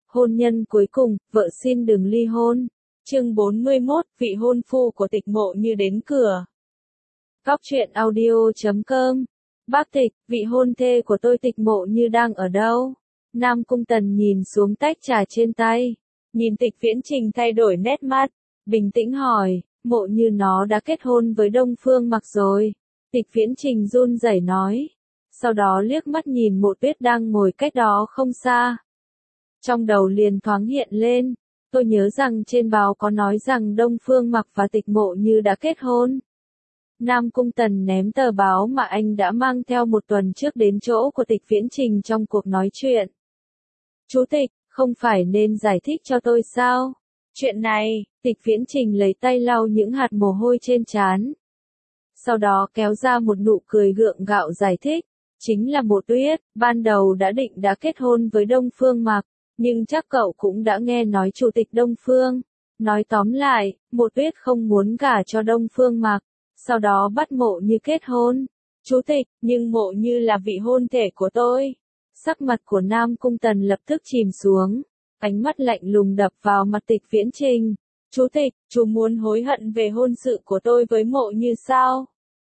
Hôn nhân cuối cùng, vợ xin đừng ly hôn. Chương 41, vị hôn phu của Tịch Mộ Như đến cửa. Góc truyện audio.com. Bác Tịch, vị hôn thê của tôi Tịch Mộ Như đang ở đâu? Nam Cung Tần nhìn xuống tách trà trên tay, nhìn Tịch Viễn Trình thay đổi nét mặt, bình tĩnh hỏi, Mộ Như nó đã kết hôn với Đông Phương Mặc rồi. Tịch Viễn Trình run rẩy nói, sau đó liếc mắt nhìn Mộ Tuyết đang ngồi cách đó không xa. Trong đầu liền thoáng hiện lên, tôi nhớ rằng trên báo có nói rằng Đông Phương Mặc và Tịch Mộ Như đã kết hôn. Nam Cung Tần ném tờ báo mà anh đã mang theo một tuần trước đến chỗ của Tịch Viễn Trình trong cuộc nói chuyện. Chú Tịch, không phải nên giải thích cho tôi sao? Chuyện này, Tịch Viễn Trình lấy tay lau những hạt mồ hôi trên trán. Sau đó kéo ra một nụ cười gượng gạo giải thích, chính là Mộ Tuyết, ban đầu đã định đã kết hôn với Đông Phương Mặc, nhưng chắc cậu cũng đã nghe nói Chủ tịch Đông Phương. Nói tóm lại, Mộ Tuyết không muốn gả cho Đông Phương Mặc, sau đó bắt Mộ Như kết hôn. Chú Tịch, nhưng Mộ Như là vị hôn thê của tôi. Sắc mặt của Nam Cung Tần lập tức chìm xuống, ánh mắt lạnh lùng đập vào mặt Tịch Viễn Trình. Chú Tịch, chú muốn hối hận về hôn sự của tôi với Mộ Như sao?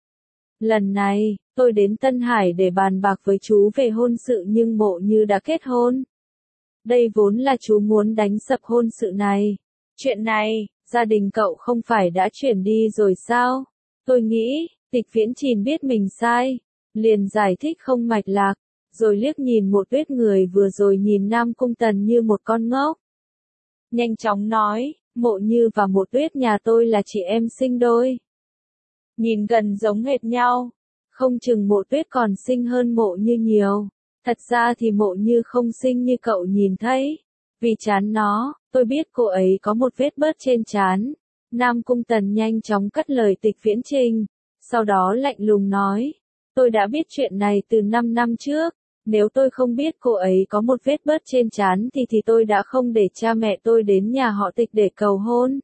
Lần này, tôi đến Tân Hải để bàn bạc với chú về hôn sự nhưng Mộ Như đã kết hôn. Đây vốn là chú muốn đánh sập hôn sự này. Chuyện này, gia đình cậu không phải đã chuyển đi rồi sao? Tôi nghĩ, Tịch Viễn Trình biết mình sai, liền giải thích không mạch lạc, rồi liếc nhìn Mộ Tuyết người vừa rồi nhìn Nam Cung Tần như một con ngốc. Nhanh chóng nói, Mộ Như và Mộ Tuyết nhà tôi là chị em sinh đôi. Nhìn gần giống hệt nhau, không chừng Mộ Tuyết còn xinh hơn Mộ Như nhiều. Thật ra thì Mộ Như không xinh như cậu nhìn thấy. Vì trán nó, tôi biết cô ấy có một vết bớt trên trán. Nam Cung Tần nhanh chóng cắt lời Tịch Viễn Trình, sau đó lạnh lùng nói, tôi đã biết chuyện này từ 5 năm trước. Nếu tôi không biết cô ấy có một vết bớt trên trán thì tôi đã không để cha mẹ tôi đến nhà họ Tịch để cầu hôn.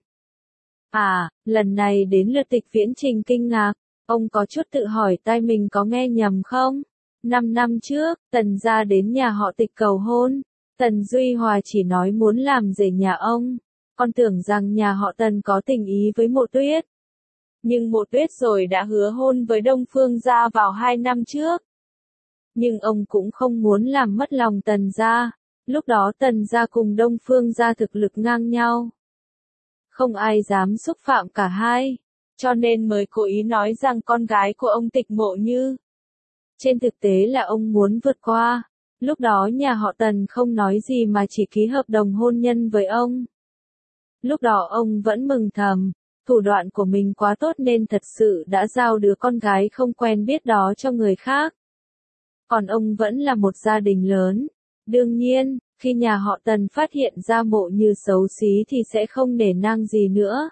À, lần này đến lượt Tịch Viễn Trình kinh ngạc, ông có chút tự hỏi tai mình có nghe nhầm không? 5 năm trước, Tần gia đến nhà họ Tịch cầu hôn, Tần Duy Hòa chỉ nói muốn làm rể nhà ông, con tưởng rằng nhà họ Tần có tình ý với Mộ Tuyết. Nhưng Mộ Tuyết rồi đã hứa hôn với Đông Phương gia vào 2 năm trước. Nhưng ông cũng không muốn làm mất lòng Tần gia, lúc đó Tần gia cùng Đông Phương gia thực lực ngang nhau. Không ai dám xúc phạm cả hai, cho nên mới cố ý nói rằng con gái của ông Tịch Mộ Như. Trên thực tế là ông muốn vượt qua, lúc đó nhà họ Tần không nói gì mà chỉ ký hợp đồng hôn nhân với ông. Lúc đó ông vẫn mừng thầm, thủ đoạn của mình quá tốt nên thật sự đã giao đứa con gái không quen biết đó cho người khác. Còn ông vẫn là một gia đình lớn. Đương nhiên, khi nhà họ Tần phát hiện ra Mộ Như xấu xí thì sẽ không nể nang gì nữa.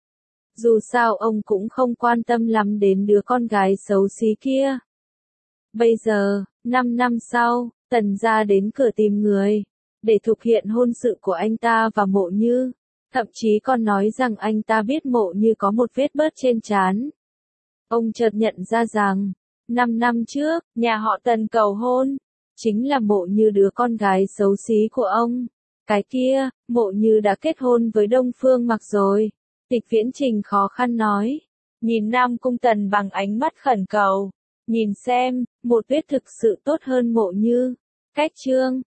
Dù sao ông cũng không quan tâm lắm đến đứa con gái xấu xí kia. Bây giờ, 5 năm sau, Tần gia đến cửa tìm người, để thực hiện hôn sự của anh ta và Mộ Như. Thậm chí còn nói rằng anh ta biết Mộ Như có một vết bớt trên trán. Ông chợt nhận ra rằng, 5 năm trước, nhà họ Tần cầu hôn, chính là Mộ Như đứa con gái xấu xí của ông. Cái kia, Mộ Như đã kết hôn với Đông Phương Mặc rồi. Tịch Viễn Trình khó khăn nói, nhìn Nam Cung Tần bằng ánh mắt khẩn cầu. Nhìn xem, Mộ Tuyết thực sự tốt hơn Mộ Như. Cách chương